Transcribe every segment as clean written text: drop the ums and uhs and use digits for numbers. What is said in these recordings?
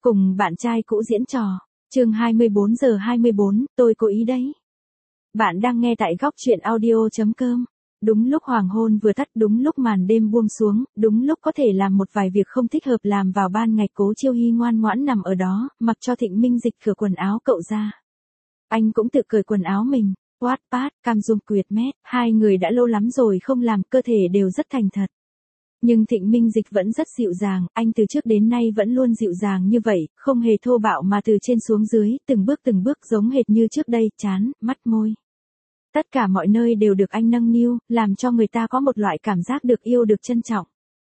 Cùng bạn trai cũ diễn trò. Chương 24:24, tôi cố ý đấy. Bạn đang nghe tại góc truyện audio.com. Đúng lúc hoàng hôn vừa tắt, đúng lúc màn đêm buông xuống, đúng lúc có thể làm một vài việc không thích hợp làm vào ban ngày, Cố Chiêu Hy ngoan ngoãn nằm ở đó, mặc cho Thịnh Minh Dịch cởi quần áo cậu ra. Anh cũng tự cởi quần áo mình. Wattpad, Cam Dung Quyệt Mét, hai người đã lâu lắm rồi không làm, cơ thể đều rất thành thật. Nhưng Thịnh Minh Dịch vẫn rất dịu dàng, anh từ trước đến nay vẫn luôn dịu dàng như vậy, không hề thô bạo mà từ trên xuống dưới, từng bước giống hệt như trước đây, trán, mắt, môi. Tất cả mọi nơi đều được anh nâng niu, làm cho người ta có một loại cảm giác được yêu, được trân trọng.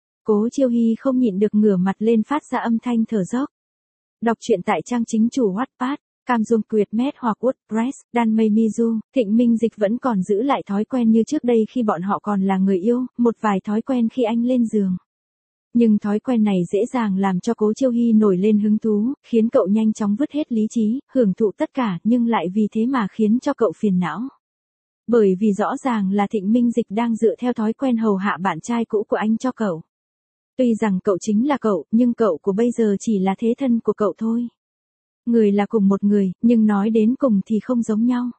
Cố Chiêu Hy không nhịn được ngửa mặt lên phát ra âm thanh thở dốc. Đọc truyện tại trang chính chủ Wattpad, Cam Dung Quyệt Mét hoặc WordPress, Dan Mây Mizu. Thịnh Minh Dịch vẫn còn giữ lại thói quen như trước đây khi bọn họ còn là người yêu, một vài thói quen khi anh lên giường. Nhưng thói quen này dễ dàng làm cho Cố Chiêu Hy nổi lên hứng thú, khiến cậu nhanh chóng vứt hết lý trí, hưởng thụ tất cả, nhưng lại vì thế mà khiến cho cậu phiền não. Bởi vì rõ ràng là Thịnh Minh Dịch đang dựa theo thói quen hầu hạ bạn trai cũ của anh cho cậu. Tuy rằng cậu chính là cậu, nhưng cậu của bây giờ chỉ là thế thân của cậu thôi. Người là cùng một người, nhưng nói đến cùng thì không giống nhau.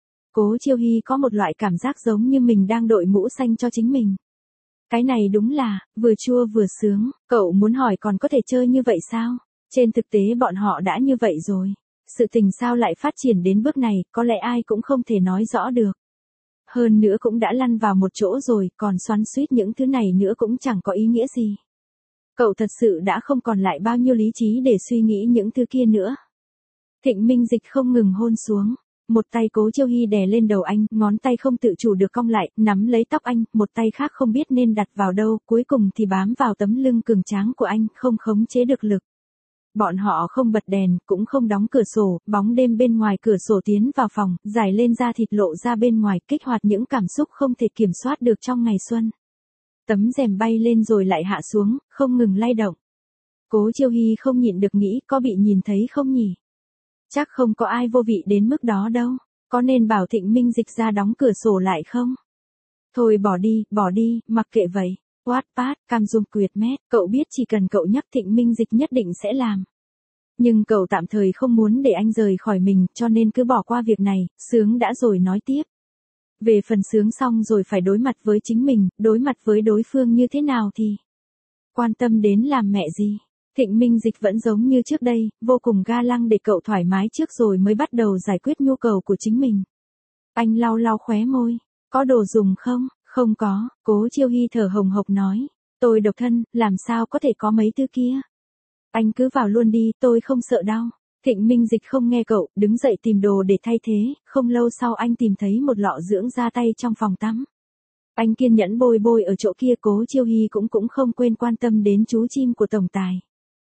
Cố Chiêu Hy có một loại cảm giác giống như mình đang đội mũ xanh cho chính mình. Cái này đúng là, vừa chua vừa sướng, cậu muốn hỏi còn có thể chơi như vậy sao? Trên thực tế bọn họ đã như vậy rồi. Sự tình sao lại phát triển đến bước này, có lẽ ai cũng không thể nói rõ được. Hơn nữa cũng đã lăn vào một chỗ rồi, còn xoắn xuýt những thứ này nữa cũng chẳng có ý nghĩa gì. Cậu thật sự đã không còn lại bao nhiêu lý trí để suy nghĩ những thứ kia nữa. Thịnh Minh Dịch không ngừng hôn xuống. Một tay Cố Chiêu Hy đè lên đầu anh, ngón tay không tự chủ được cong lại, nắm lấy tóc anh, một tay khác không biết nên đặt vào đâu, cuối cùng thì bám vào tấm lưng cường tráng của anh, không khống chế được lực. Bọn họ không bật đèn, cũng không đóng cửa sổ, bóng đêm bên ngoài cửa sổ tiến vào phòng, giải lên da thịt lộ ra bên ngoài, kích hoạt những cảm xúc không thể kiểm soát được trong ngày xuân. Tấm rèm bay lên rồi lại hạ xuống, không ngừng lay động. Cố Chiêu Hy không nhịn được nghĩ, có bị nhìn thấy không nhỉ? Chắc không có ai vô vị đến mức đó đâu, có nên bảo Thịnh Minh Dịch ra đóng cửa sổ lại không? Thôi bỏ đi, mặc kệ vậy. Wattpad, Cam Dung Quyệt Mét, cậu biết chỉ cần cậu nhắc Thịnh Minh Dịch nhất định sẽ làm. Nhưng cậu tạm thời không muốn để anh rời khỏi mình, cho nên cứ bỏ qua việc này, sướng đã rồi nói tiếp. Về phần sướng xong rồi phải đối mặt với chính mình, đối mặt với đối phương như thế nào thì quan tâm đến làm mẹ gì. Thịnh Minh Dịch vẫn giống như trước đây, vô cùng ga lăng để cậu thoải mái trước rồi mới bắt đầu giải quyết nhu cầu của chính mình. Anh lau lau khóe môi, có đồ dùng không? Không có, Cố Chiêu Hy thở hồng hộc nói, tôi độc thân, làm sao có thể có mấy thứ kia? Anh cứ vào luôn đi, tôi không sợ đau. Thịnh Minh Dịch không nghe cậu, đứng dậy tìm đồ để thay thế, không lâu sau anh tìm thấy một lọ dưỡng da tay trong phòng tắm. Anh kiên nhẫn bôi ở chỗ kia, Cố Chiêu Hy cũng không quên quan tâm đến chú chim của tổng tài.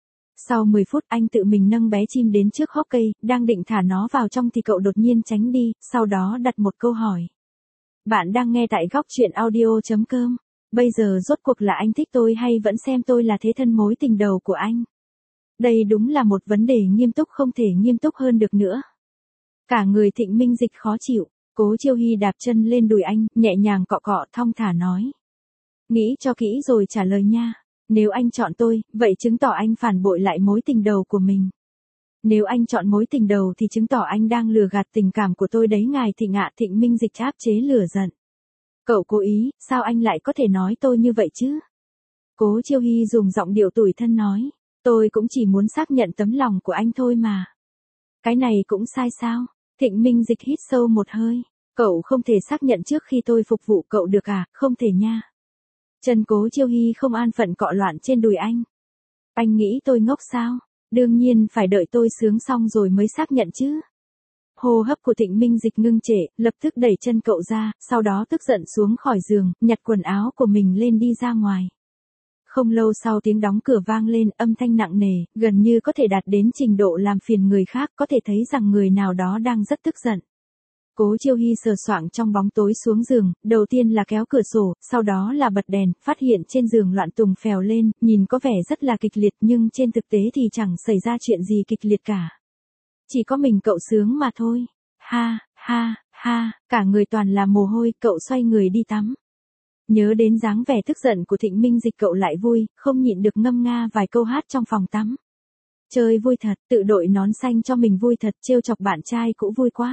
Sau 10 phút anh tự mình nâng bé chim đến trước hốc cây, đang định thả nó vào trong thì cậu đột nhiên tránh đi, sau đó đặt một câu hỏi. Bạn đang nghe tại góc truyện audio.com. Bây giờ rốt cuộc là anh thích tôi hay vẫn xem tôi là thế thân mối tình đầu của anh? Đây đúng là một vấn đề nghiêm túc không thể nghiêm túc hơn được nữa. Cả người Thịnh Minh Dịch khó chịu, Cố Chiêu Hy đạp chân lên đùi anh, nhẹ nhàng cọ cọ thong thả nói. Nghĩ cho kỹ rồi trả lời nha. Nếu anh chọn tôi, vậy chứng tỏ anh phản bội lại mối tình đầu của mình. Nếu anh chọn mối tình đầu thì chứng tỏ anh đang lừa gạt tình cảm của tôi đấy ngài Thịnh ạ. Thịnh Minh Dịch áp chế lửa giận. Cậu cố ý, sao anh lại có thể nói tôi như vậy chứ? Cố Chiêu Hy dùng giọng điệu tủi thân nói. Tôi cũng chỉ muốn xác nhận tấm lòng của anh thôi mà. Cái này cũng sai sao? Thịnh Minh Dịch hít sâu một hơi. Cậu không thể xác nhận trước khi tôi phục vụ cậu được à? Không thể nha. Chân Cố Chiêu Hy không an phận cọ loạn trên đùi anh. Anh nghĩ tôi ngốc sao? Đương nhiên phải đợi tôi sướng xong rồi mới xác nhận chứ. Hô hấp của Thịnh Minh Dịch ngưng trệ, lập tức đẩy chân cậu ra, sau đó tức giận xuống khỏi giường, nhặt quần áo của mình lên đi ra ngoài. Không lâu sau tiếng đóng cửa vang lên, âm thanh nặng nề, gần như có thể đạt đến trình độ làm phiền người khác, có thể thấy rằng người nào đó đang rất tức giận. Cố Chiêu Hy sờ soạng trong bóng tối xuống giường, đầu tiên là kéo cửa sổ, sau đó là bật đèn, phát hiện trên giường loạn tùng phèo lên, nhìn có vẻ rất là kịch liệt nhưng trên thực tế thì chẳng xảy ra chuyện gì kịch liệt cả. Chỉ có mình cậu sướng mà thôi. Ha, cả người toàn là mồ hôi, cậu xoay người đi tắm. Nhớ đến dáng vẻ tức giận của Thịnh Minh Dịch cậu lại vui, không nhịn được ngâm nga vài câu hát trong phòng tắm. Chơi vui thật, tự đội nón xanh cho mình vui thật, trêu chọc bạn trai cũ vui quá.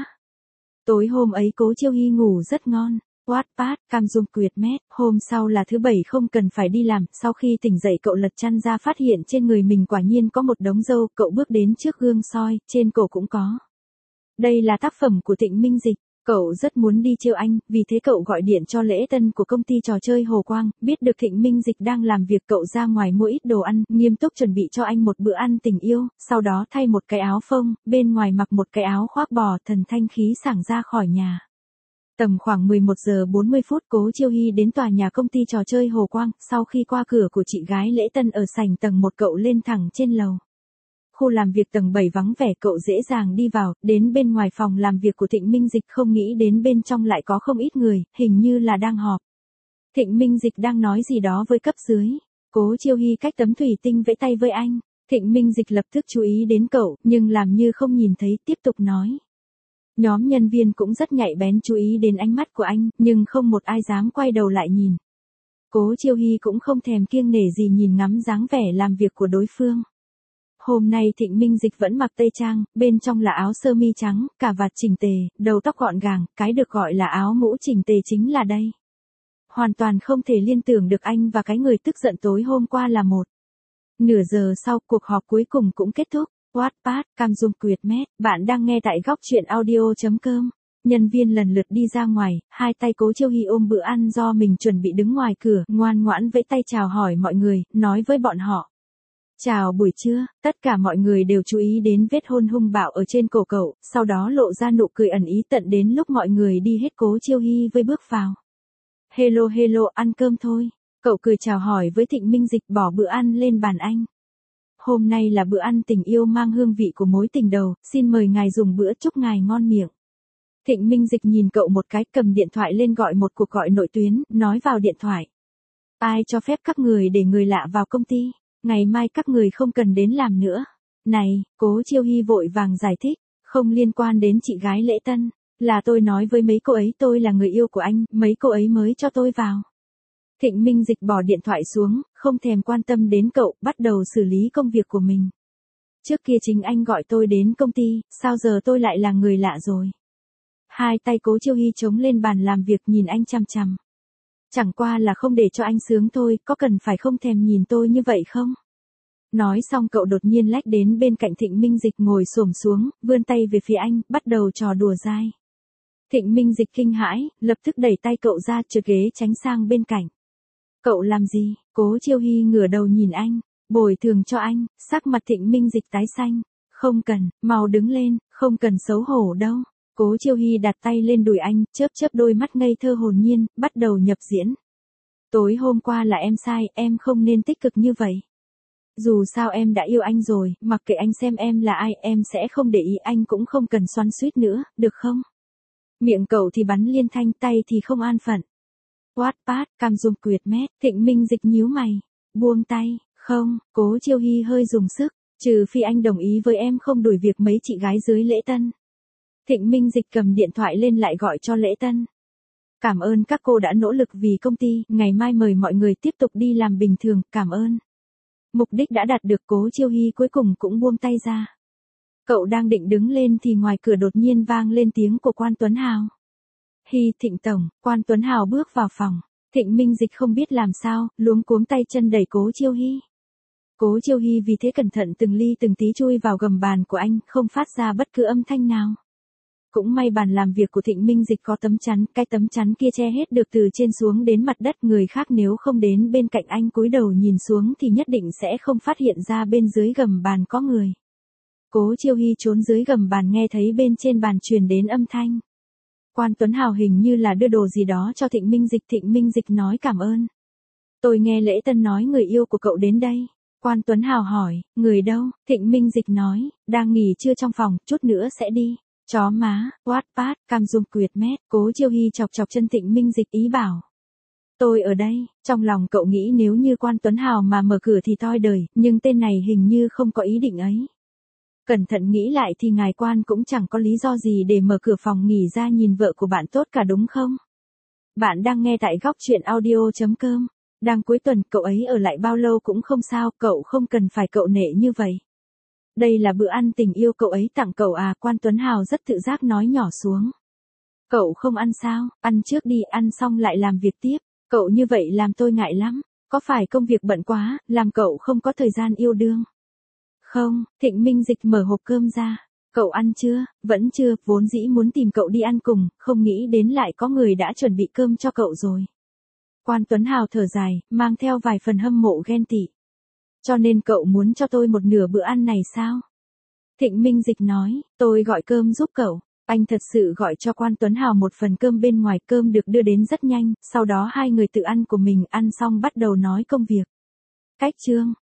Tối hôm ấy Cố Chiêu Hy ngủ rất ngon. Wattpad, Cam Dung Quyệt Mét, hôm sau là thứ bảy không cần phải đi làm, sau khi tỉnh dậy cậu lật chăn ra phát hiện trên người mình quả nhiên có một đống râu, cậu bước đến trước gương soi, trên cổ cũng có. Đây là tác phẩm của Thịnh Minh Dịch, cậu rất muốn đi trêu anh, vì thế cậu gọi điện cho lễ tân của công ty trò chơi Hồ Quang, biết được Thịnh Minh Dịch đang làm việc cậu ra ngoài mua ít đồ ăn, nghiêm túc chuẩn bị cho anh một bữa ăn tình yêu, sau đó thay một cái áo phông, bên ngoài mặc một cái áo khoác bò, thần thanh khí sảng ra khỏi nhà. Tầm khoảng 11 giờ 40 phút Cố Chiêu Hy đến tòa nhà công ty trò chơi Hồ Quang, sau khi qua cửa của chị gái lễ tân ở sảnh tầng 1 cậu lên thẳng trên lầu. Khu làm việc tầng 7 vắng vẻ cậu dễ dàng đi vào, đến bên ngoài phòng làm việc của Thịnh Minh Dịch không nghĩ đến bên trong lại có không ít người, hình như là đang họp. Thịnh Minh Dịch đang nói gì đó với cấp dưới. Cố Chiêu Hy cách tấm thủy tinh vẫy tay với anh. Thịnh Minh Dịch lập tức chú ý đến cậu, nhưng làm như không nhìn thấy, tiếp tục nói. Nhóm nhân viên cũng rất nhạy bén chú ý đến ánh mắt của anh, nhưng không một ai dám quay đầu lại nhìn. Cố Chiêu Hy cũng không thèm kiêng nể gì nhìn ngắm dáng vẻ làm việc của đối phương. Hôm nay Thịnh Minh Dịch vẫn mặc tây trang, bên trong là áo sơ mi trắng, cà vạt chỉnh tề, đầu tóc gọn gàng, cái được gọi là áo mũ chỉnh tề chính là đây. Hoàn toàn không thể liên tưởng được anh và cái người tức giận tối hôm qua là một. Nửa giờ sau, cuộc họp cuối cùng cũng kết thúc. Wattpad, Cam Dung Quyệt Mét, bạn đang nghe tại góc truyện audio.com. Nhân viên lần lượt đi ra ngoài, hai tay Cố Chiêu Hy ôm bữa ăn do mình chuẩn bị đứng ngoài cửa, ngoan ngoãn vẫy tay chào hỏi mọi người, nói với bọn họ. Chào buổi trưa, tất cả mọi người đều chú ý đến vết hôn hung bạo ở trên cổ cậu, sau đó lộ ra nụ cười ẩn ý tận đến lúc mọi người đi hết Cố Chiêu Hy với bước vào. Hello hello, ăn cơm thôi. Cậu cười chào hỏi với Thịnh Minh Dịch bỏ bữa ăn lên bàn anh. Hôm nay là bữa ăn tình yêu mang hương vị của mối tình đầu, xin mời ngài dùng bữa chúc ngài ngon miệng. Thịnh Minh Dịch nhìn cậu một cái cầm điện thoại lên gọi một cuộc gọi nội tuyến, nói vào điện thoại. Ai cho phép các người để người lạ vào công ty, ngày mai các người không cần đến làm nữa. Này, Cố Chiêu Hy vội vàng giải thích, không liên quan đến chị gái lễ tân, là tôi nói với mấy cô ấy tôi là người yêu của anh, mấy cô ấy mới cho tôi vào. Thịnh Minh Dịch bỏ điện thoại xuống, không thèm quan tâm đến cậu, bắt đầu xử lý công việc của mình. Trước kia chính anh gọi tôi đến công ty, sao giờ tôi lại là người lạ rồi? Hai tay Cố Chiêu Hy chống lên bàn làm việc nhìn anh chằm chằm. Chẳng qua là không để cho anh sướng thôi, có cần phải không thèm nhìn tôi như vậy không? Nói xong cậu đột nhiên lách đến bên cạnh Thịnh Minh Dịch ngồi xổm xuống, vươn tay về phía anh, bắt đầu trò đùa dai. Thịnh Minh Dịch kinh hãi, lập tức đẩy tay cậu ra trượt ghế tránh sang bên cạnh. Cậu làm gì? Cố Chiêu Hy ngửa đầu nhìn anh, bồi thường cho anh, sắc mặt Thịnh Minh Dịch tái xanh. Không cần, mau đứng lên, không cần xấu hổ đâu. Cố Chiêu Hy đặt tay lên đùi anh, chớp chớp đôi mắt ngây thơ hồn nhiên, bắt đầu nhập diễn. Tối hôm qua là em sai, em không nên tích cực như vậy. Dù sao em đã yêu anh rồi, mặc kệ anh xem em là ai, em sẽ không để ý, anh cũng không cần xoắn xuýt nữa, được không? Miệng cậu thì bắn liên thanh, tay thì không an phận. Wattpad, Cam Dung Quyệt Mét, Thịnh Minh Dịch nhíu mày, buông tay, không, Cố Chiêu Hy hơi dùng sức, trừ phi anh đồng ý với em không đuổi việc mấy chị gái dưới lễ tân. Thịnh Minh Dịch cầm điện thoại lên lại gọi cho lễ tân. Cảm ơn các cô đã nỗ lực vì công ty, ngày mai mời mọi người tiếp tục đi làm bình thường, cảm ơn. Mục đích đã đạt được, Cố Chiêu Hy cuối cùng cũng buông tay ra. Cậu đang định đứng lên thì ngoài cửa đột nhiên vang lên tiếng của Quan Tuấn Hào. Hy, Thịnh Tổng, Quan Tuấn Hào bước vào phòng. Thịnh Minh Dịch không biết làm sao, luống cuống tay chân đẩy Cố Chiêu Hy. Cố Chiêu Hy vì thế cẩn thận từng ly từng tí chui vào gầm bàn của anh, không phát ra bất cứ âm thanh nào. Cũng may bàn làm việc của Thịnh Minh Dịch có tấm chắn, cái tấm chắn kia che hết được từ trên xuống đến mặt đất, người khác nếu không đến bên cạnh anh cúi đầu nhìn xuống thì nhất định sẽ không phát hiện ra bên dưới gầm bàn có người. Cố Chiêu Hy trốn dưới gầm bàn nghe thấy bên trên bàn truyền đến âm thanh. Quan Tuấn Hào hình như là đưa đồ gì đó cho Thịnh Minh Dịch, Thịnh Minh Dịch nói cảm ơn. Tôi nghe lễ tân nói người yêu của cậu đến đây. Quan Tuấn Hào hỏi, người đâu? Thịnh Minh Dịch nói, đang nghỉ trưa trong phòng, chút nữa sẽ đi. Chó má, Wattpad, Cam Dung Quyệt Mét, Cố Chiêu Hy chọc chọc chân Thịnh Minh Dịch ý bảo. Tôi ở đây, trong lòng cậu nghĩ nếu như Quan Tuấn Hào mà mở cửa thì toi đời, nhưng tên này hình như không có ý định ấy. Cẩn thận nghĩ lại thì ngài Quan cũng chẳng có lý do gì để mở cửa phòng nghỉ ra nhìn vợ của bạn tốt cả đúng không? Bạn đang nghe tại góc truyện audio.com. Đang cuối tuần, cậu ấy ở lại bao lâu cũng không sao, cậu không cần phải cậu nể như vậy. Đây là bữa ăn tình yêu cậu ấy tặng cậu à, Quan Tuấn Hào rất tự giác nói nhỏ xuống. Cậu không ăn sao, ăn trước đi, ăn xong lại làm việc tiếp. Cậu như vậy làm tôi ngại lắm. Có phải công việc bận quá, làm cậu không có thời gian yêu đương? Không, Thịnh Minh Dịch mở hộp cơm ra. Cậu ăn chưa? Vẫn chưa, vốn dĩ muốn tìm cậu đi ăn cùng, không nghĩ đến lại có người đã chuẩn bị cơm cho cậu rồi. Quan Tuấn Hào thở dài, mang theo vài phần hâm mộ ghen tị. Cho nên cậu muốn cho tôi một nửa bữa ăn này sao? Thịnh Minh Dịch nói, tôi gọi cơm giúp cậu. Anh thật sự gọi cho Quan Tuấn Hào một phần cơm bên ngoài, cơm được đưa đến rất nhanh, sau đó hai người tự ăn của mình, ăn xong bắt đầu nói công việc. Cách chương